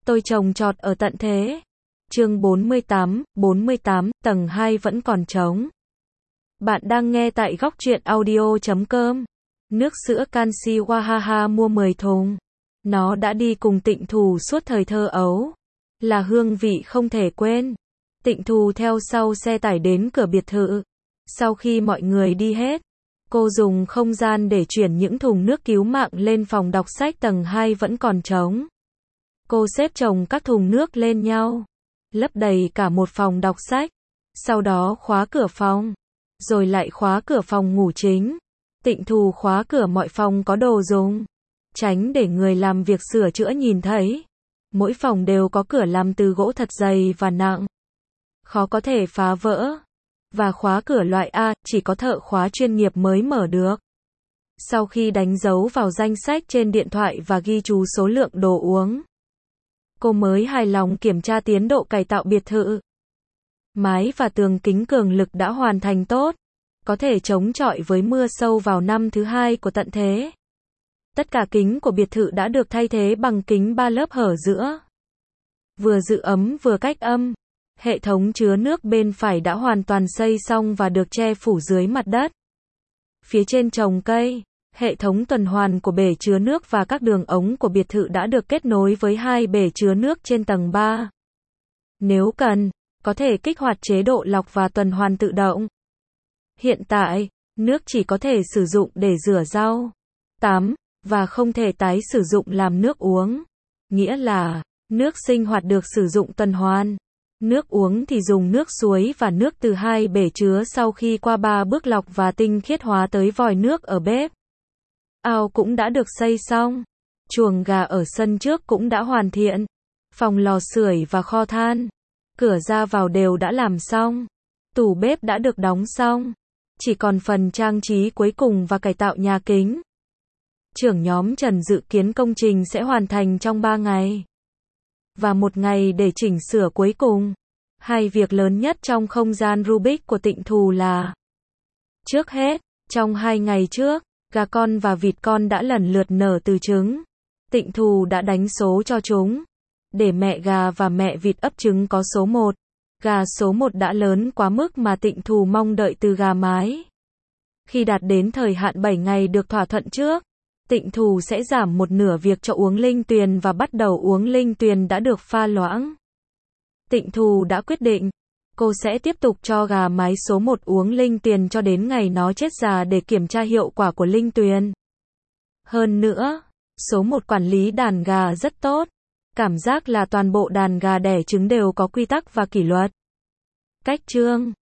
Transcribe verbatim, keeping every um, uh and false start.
Tôi trồng trọt ở tận thế. Chương bốn mươi tám, bốn mươi tám, tầng hai vẫn còn trống. Bạn đang nghe tại góc truyện audio chấm com. Nước sữa canxi Wahaha mua mười thùng. Nó đã đi cùng Tịnh Thù suốt thời thơ ấu. Là hương vị không thể quên. Tịnh Thù theo sau xe tải đến cửa biệt thự. Sau khi mọi người đi hết, cô dùng không gian để chuyển những thùng nước cứu mạng lên phòng đọc sách tầng hai vẫn còn trống. Cô xếp chồng các thùng nước lên nhau, lấp đầy cả một phòng đọc sách, sau đó khóa cửa phòng, rồi lại khóa cửa phòng ngủ chính. Tịnh Thù khóa cửa mọi phòng có đồ dùng, tránh để người làm việc sửa chữa nhìn thấy. Mỗi phòng đều có cửa làm từ gỗ thật dày và nặng, khó có thể phá vỡ. Và khóa cửa loại A, chỉ có thợ khóa chuyên nghiệp mới mở được. Sau khi đánh dấu vào danh sách trên điện thoại và ghi chú số lượng đồ uống, cô mới hài lòng kiểm tra tiến độ cải tạo biệt thự. Mái và tường kính cường lực đã hoàn thành tốt, có thể chống chọi với mưa sâu vào năm thứ hai của tận thế. Tất cả kính của biệt thự đã được thay thế bằng kính ba lớp hở giữa, vừa giữ ấm vừa cách âm. Hệ thống chứa nước bên phải đã hoàn toàn xây xong và được che phủ dưới mặt đất. Phía trên trồng cây, hệ thống tuần hoàn của bể chứa nước và các đường ống của biệt thự đã được kết nối với hai bể chứa nước trên tầng ba. Nếu cần, có thể kích hoạt chế độ lọc và tuần hoàn tự động. Hiện tại, nước chỉ có thể sử dụng để rửa rau, tắm, và không thể tái sử dụng làm nước uống. Nghĩa là, nước sinh hoạt được sử dụng tuần hoàn. Nước uống thì dùng nước suối và nước từ hai bể chứa sau khi qua ba bước lọc và tinh khiết hóa tới vòi nước ở bếp. Ao cũng đã được xây xong. Chuồng gà ở sân trước cũng đã hoàn thiện. Phòng lò sưởi và kho than, cửa ra vào đều đã làm xong. Tủ bếp đã được đóng xong. Chỉ còn phần trang trí cuối cùng và cải tạo nhà kính. Trưởng nhóm Trần dự kiến công trình sẽ hoàn thành trong ba ngày. Và một ngày để chỉnh sửa cuối cùng. Hai việc lớn nhất trong không gian Rubik của Tịnh Thù là: trước hết, trong hai ngày trước, gà con và vịt con đã lần lượt nở từ trứng. Tịnh Thù đã đánh số cho chúng, để mẹ gà và mẹ vịt ấp trứng có số một. Gà số một đã lớn quá mức mà Tịnh Thù mong đợi từ gà mái. Khi đạt đến thời hạn bảy ngày được thỏa thuận trước, Tịnh Thù sẽ giảm một nửa việc cho uống linh tuyền và bắt đầu uống linh tuyền đã được pha loãng. Tịnh Thù đã quyết định, cô sẽ tiếp tục cho gà mái số một uống linh tuyền cho đến ngày nó chết già để kiểm tra hiệu quả của linh tuyền. Hơn nữa, số một quản lý đàn gà rất tốt. Cảm giác là toàn bộ đàn gà đẻ trứng đều có quy tắc và kỷ luật. Cách chương